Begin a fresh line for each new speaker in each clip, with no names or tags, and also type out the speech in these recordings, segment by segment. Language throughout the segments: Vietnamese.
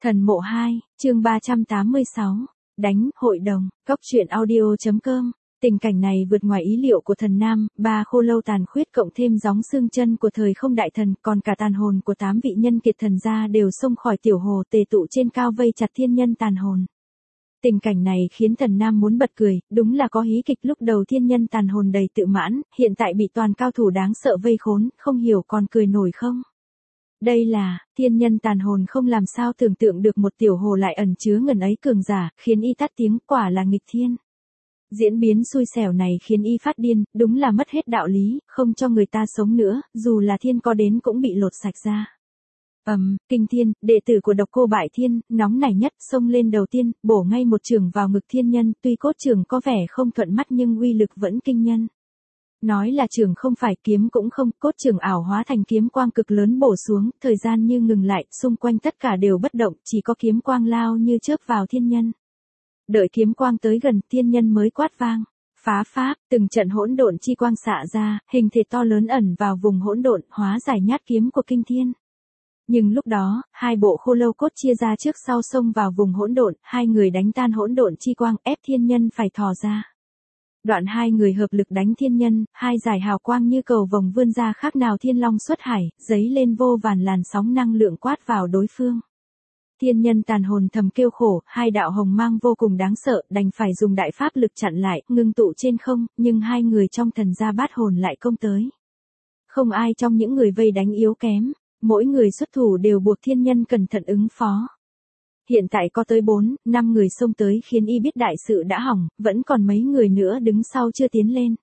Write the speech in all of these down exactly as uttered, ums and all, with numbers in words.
Thần mộ hai, chương ba trăm tám mươi sáu, đánh, hội đồng, góc truyện audio.com. Tình cảnh này vượt ngoài ý liệu của thần nam, ba khô lâu tàn khuyết cộng thêm gióng xương chân của thời không đại thần, còn cả tàn hồn của tám vị nhân kiệt thần gia đều xông khỏi tiểu hồ tề tụ trên cao vây chặt thiên nhân tàn hồn. Tình cảnh này khiến thần nam muốn bật cười, đúng là có hí kịch. Lúc đầu thiên nhân tàn hồn đầy tự mãn, hiện tại bị toàn cao thủ đáng sợ vây khốn, không hiểu còn cười nổi không? Đây là, thiên nhân tàn hồn không làm sao tưởng tượng được một tiểu hồ lại ẩn chứa ngần ấy cường giả, khiến y tắt tiếng, quả là nghịch thiên. Diễn biến xui xẻo này khiến y phát điên, đúng là mất hết đạo lý, không cho người ta sống nữa, dù là thiên có đến cũng bị lột sạch ra. Ầm, um, Kinh Thiên, đệ tử của Độc Cô Bại Thiên, nóng nảy nhất, xông lên đầu tiên, bổ ngay một chưởng vào ngực thiên nhân, tuy cốt chưởng có vẻ không thuận mắt nhưng uy lực vẫn kinh nhân. Nói là chưởng không phải, kiếm cũng không, cốt chưởng ảo hóa thành kiếm quang cực lớn bổ xuống, thời gian như ngừng lại, xung quanh tất cả đều bất động, chỉ có kiếm quang lao như chớp vào thiên nhân. Đợi kiếm quang tới gần, thiên nhân mới quát vang, phá pháp, từng trận hỗn độn chi quang xạ ra, hình thể to lớn ẩn vào vùng hỗn độn, hóa giải nhát kiếm của Kinh Thiên. Nhưng lúc đó, hai bộ khô lâu cốt chia ra trước sau xông vào vùng hỗn độn, hai người đánh tan hỗn độn chi quang, ép thiên nhân phải thò ra. Đoạn hai người hợp lực đánh thiên nhân, hai giải hào quang như cầu vồng vươn ra khác nào thiên long xuất hải, giấy lên vô vàn làn sóng năng lượng quát vào đối phương. Thiên nhân tàn hồn thầm kêu khổ, hai đạo hồng mang vô cùng đáng sợ, đành phải dùng đại pháp lực chặn lại, ngưng tụ trên không, nhưng hai người trong thần gia bát hồn lại công tới. Không ai trong những người vây đánh yếu kém, mỗi người xuất thủ đều buộc thiên nhân cẩn thận ứng phó. Hiện tại có tới bốn, năm người xông tới khiến y biết đại sự đã hỏng, vẫn còn mấy người nữa đứng sau chưa tiến lên.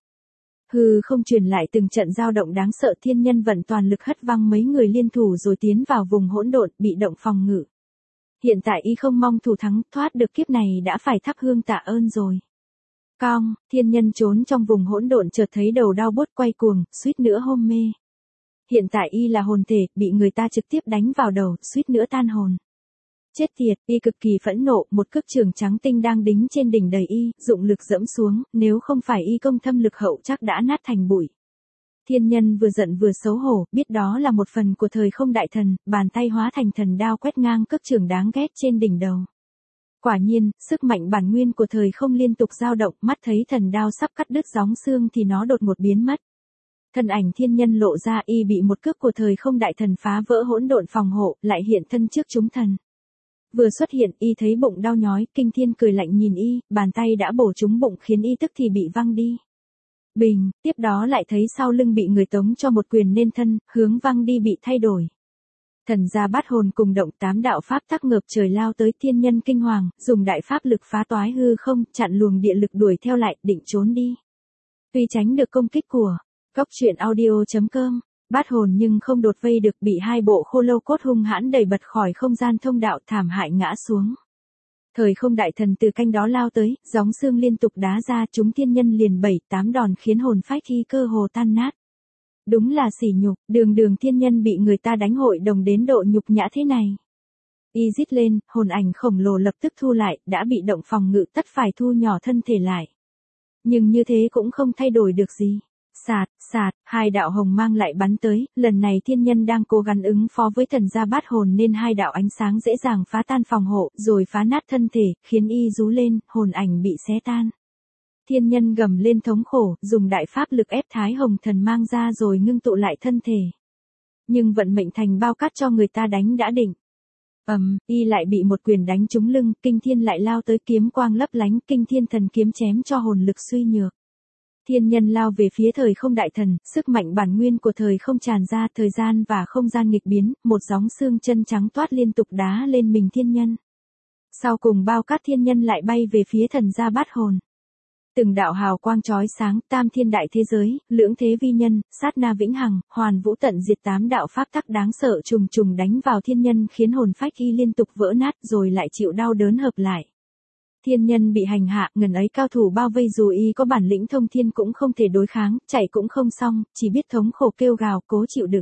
Hừ, không truyền lại từng trận dao động đáng sợ, thiên nhân vận toàn lực hất văng mấy người liên thủ rồi tiến vào vùng hỗn độn, bị động phòng ngự. Hiện tại y không mong thủ thắng, thoát được kiếp này đã phải thắp hương tạ ơn rồi. Cong, thiên nhân trốn trong vùng hỗn độn chợt thấy đầu đau buốt quay cuồng, suýt nữa hôn mê. Hiện tại y là hồn thể, bị người ta trực tiếp đánh vào đầu, suýt nữa tan hồn. Chết tiệt, y cực kỳ phẫn nộ, một cước trường trắng tinh đang đính trên đỉnh đầy y, dụng lực dẫm xuống, nếu không phải y công thâm lực hậu chắc đã nát thành bụi. Thiên nhân vừa giận vừa xấu hổ, biết đó là một phần của thời không đại thần, bàn tay hóa thành thần đao quét ngang cước trường đáng ghét trên đỉnh đầu. Quả nhiên, sức mạnh bản nguyên của thời không liên tục dao động, mắt thấy thần đao sắp cắt đứt gióng xương thì nó đột ngột biến mất. Thân ảnh thiên nhân lộ ra, y bị một cước của thời không đại thần phá vỡ hỗn độn phòng hộ, lại hiện thân trước chúng thần. Vừa xuất hiện, y thấy bụng đau nhói, Kinh Thiên cười lạnh nhìn y, bàn tay đã bổ trúng bụng khiến y tức thì bị văng đi. Bình, tiếp đó lại thấy sau lưng bị người tống cho một quyền nên thân, hướng văng đi bị thay đổi. Thần gia bát hồn cùng động, tám đạo pháp tắc ngợp trời lao tới, thiên nhân kinh hoàng, dùng đại pháp lực phá toái hư không, chặn luồng địa lực đuổi theo lại, định trốn đi. Tuy tránh được công kích của góc truyện audio.com, bát hồn nhưng không đột vây được, bị hai bộ khô lâu cốt hung hãn đẩy bật khỏi không gian thông đạo, thảm hại ngã xuống. Thời không đại thần từ canh đó lao tới, gióng xương liên tục đá ra, chúng thiên nhân liền bảy tám đòn khiến hồn phách y cơ hồ tan nát. Đúng là sỉ nhục, đường đường thiên nhân bị người ta đánh hội đồng đến độ nhục nhã thế này. Y rít lên, hồn ảnh khổng lồ lập tức thu lại, đã bị động phòng ngự tất phải thu nhỏ thân thể lại. Nhưng như thế cũng không thay đổi được gì. Sạt, sạt, hai đạo hồng mang lại bắn tới, lần này thiên nhân đang cố gắng ứng phó với thần gia bát hồn nên hai đạo ánh sáng dễ dàng phá tan phòng hộ, rồi phá nát thân thể, khiến y rú lên, hồn ảnh bị xé tan. Thiên nhân gầm lên thống khổ, dùng đại pháp lực ép thái hồng thần mang ra rồi ngưng tụ lại thân thể. Nhưng vận mệnh thành bao cát cho người ta đánh đã định. Ầm, um, y lại bị một quyền đánh trúng lưng, Kinh Thiên lại lao tới, kiếm quang lấp lánh, Kinh Thiên thần kiếm chém cho hồn lực suy nhược. Thiên nhân lao về phía thời không đại thần, sức mạnh bản nguyên của thời không tràn ra, thời gian và không gian nghịch biến, một gióng xương chân trắng toát liên tục đá lên mình thiên nhân. Sau cùng bao cát thiên nhân lại bay về phía thần gia bát hồn. Từng đạo hào quang chói sáng, tam thiên đại thế giới, lưỡng thế vi nhân, sát na vĩnh hằng, hoàn vũ tận diệt, tám đạo pháp tắc đáng sợ trùng trùng đánh vào thiên nhân khiến hồn phách y liên tục vỡ nát rồi lại chịu đau đớn hợp lại. Thiên nhân bị hành hạ, ngần ấy cao thủ bao vây dù y có bản lĩnh thông thiên cũng không thể đối kháng, chạy cũng không xong, chỉ biết thống khổ kêu gào, cố chịu đựng.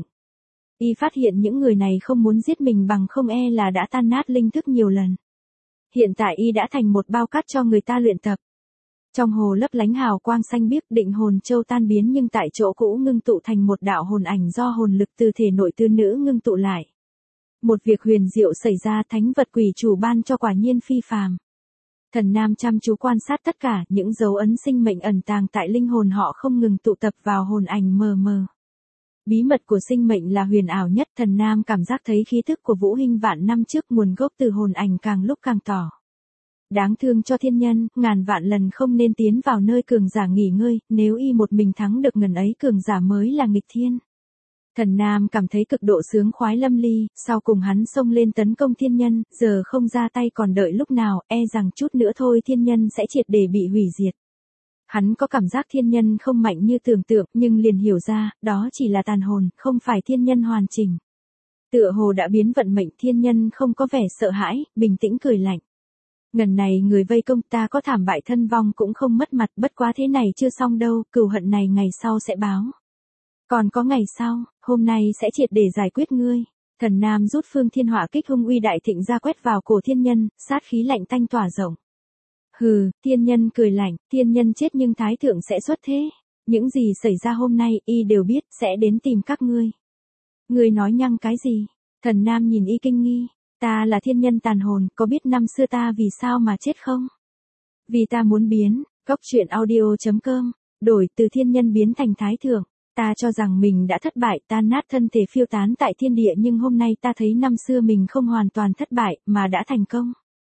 Y phát hiện những người này không muốn giết mình bằng không e là đã tan nát linh thức nhiều lần. Hiện tại y đã thành một bao cát cho người ta luyện tập. Trong hồ lấp lánh hào quang xanh biếc, định hồn châu tan biến nhưng tại chỗ cũ ngưng tụ thành một đạo hồn ảnh do hồn lực từ thể nội tư nữ ngưng tụ lại. Một việc huyền diệu xảy ra, thánh vật quỷ chủ ban cho quả nhiên phi phàm. Thần Nam chăm chú quan sát tất cả, những dấu ấn sinh mệnh ẩn tàng tại linh hồn họ không ngừng tụ tập vào hồn ảnh mờ mờ. Bí mật của sinh mệnh là huyền ảo nhất, Thần Nam cảm giác thấy khí thức của Vũ Hinh vạn năm trước nguồn gốc từ hồn ảnh càng lúc càng tỏ. Đáng thương cho thiên nhân, ngàn vạn lần không nên tiến vào nơi cường giả nghỉ ngơi, nếu y một mình thắng được ngần ấy cường giả mới là nghịch thiên. Thần Nam cảm thấy cực độ sướng khoái lâm ly, sau cùng hắn xông lên tấn công thiên nhân, giờ không ra tay còn đợi lúc nào, e rằng chút nữa thôi thiên nhân sẽ triệt để bị hủy diệt. Hắn có cảm giác thiên nhân không mạnh như tưởng tượng, nhưng liền hiểu ra, đó chỉ là tàn hồn, không phải thiên nhân hoàn chỉnh. Tựa hồ đã biến vận mệnh, thiên nhân không có vẻ sợ hãi, bình tĩnh cười lạnh. Ngần này người vây công ta có thảm bại thân vong cũng không mất mặt, bất quá thế này chưa xong đâu, cừu hận này ngày sau sẽ báo. Còn có ngày sau, hôm nay sẽ triệt để giải quyết ngươi. Thần Nam rút phương thiên hỏa kích hung uy đại thịnh ra quét vào cổ thiên nhân, sát khí lạnh tanh tỏa rộng. Hừ, thiên nhân cười lạnh, thiên nhân chết nhưng thái thượng sẽ xuất thế. Những gì xảy ra hôm nay y đều biết, sẽ đến tìm các ngươi. Ngươi nói nhăng cái gì? Thần Nam nhìn y kinh nghi. Ta là thiên nhân tàn hồn, có biết năm xưa ta vì sao mà chết không? Vì ta muốn biến, góc truyện audio chấm com, đổi từ thiên nhân biến thành thái thượng. Ta cho rằng mình đã thất bại, tan nát thân thể phiêu tán tại thiên địa, nhưng hôm nay ta thấy năm xưa mình không hoàn toàn thất bại, mà đã thành công.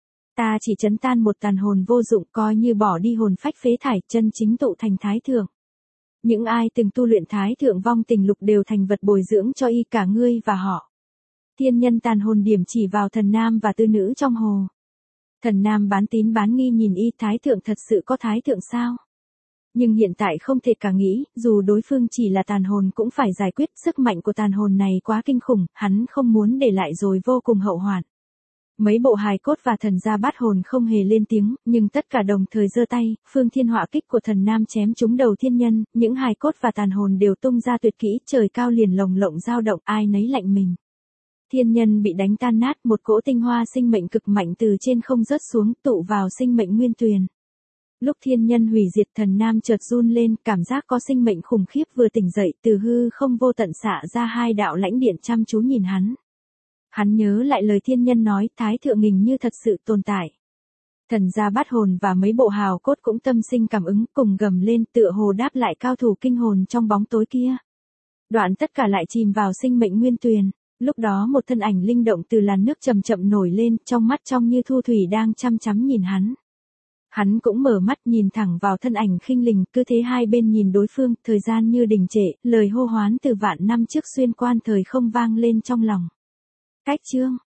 Ta chỉ trấn tan một tàn hồn vô dụng, coi như bỏ đi hồn phách phế thải, chân chính tụ thành thái thượng. Những ai từng tu luyện thái thượng vong tình lục đều thành vật bồi dưỡng cho y, cả ngươi và họ. Thiên nhân tàn hồn điểm chỉ vào Thần Nam và tư nữ trong hồ. Thần Nam bán tín bán nghi nhìn y, thái thượng thật sự có thái thượng sao? Nhưng hiện tại không thể cả nghĩ, dù đối phương chỉ là tàn hồn cũng phải giải quyết, sức mạnh của tàn hồn này quá kinh khủng, hắn không muốn để lại rồi vô cùng hậu hoạn. Mấy bộ hài cốt và thần gia bát hồn không hề lên tiếng, nhưng tất cả đồng thời giơ tay, phương thiên hỏa kích của Thần Nam chém trúng đầu thiên nhân, những hài cốt và tàn hồn đều tung ra tuyệt kỹ, trời cao liền lồng lộng dao động, ai nấy lạnh mình. Thiên nhân bị đánh tan nát, một cỗ tinh hoa sinh mệnh cực mạnh từ trên không rớt xuống, tụ vào sinh mệnh nguyên tuyền. Lúc thiên nhân hủy diệt, Thần Nam chợt run lên, cảm giác có sinh mệnh khủng khiếp vừa tỉnh dậy, từ hư không vô tận xạ ra hai đạo lãnh điện chăm chú nhìn hắn. Hắn nhớ lại lời thiên nhân nói, thái thượng hình như thật sự tồn tại. Thần gia bát hồn và mấy bộ hào cốt cũng tâm sinh cảm ứng, cùng gầm lên, tựa hồ đáp lại cao thủ kinh hồn trong bóng tối kia. Đoạn tất cả lại chìm vào sinh mệnh nguyên tuyền. Lúc đó một thân ảnh linh động từ làn nước chậm chậm nổi lên, trong mắt trong như thu thủy đang chăm chăm nhìn hắn. Hắn cũng mở mắt nhìn thẳng vào thân ảnh khinh linh, cứ thế hai bên nhìn đối phương, thời gian như đình trệ, lời hô hoán từ vạn năm trước xuyên quan thời không vang lên trong lòng. Cách chương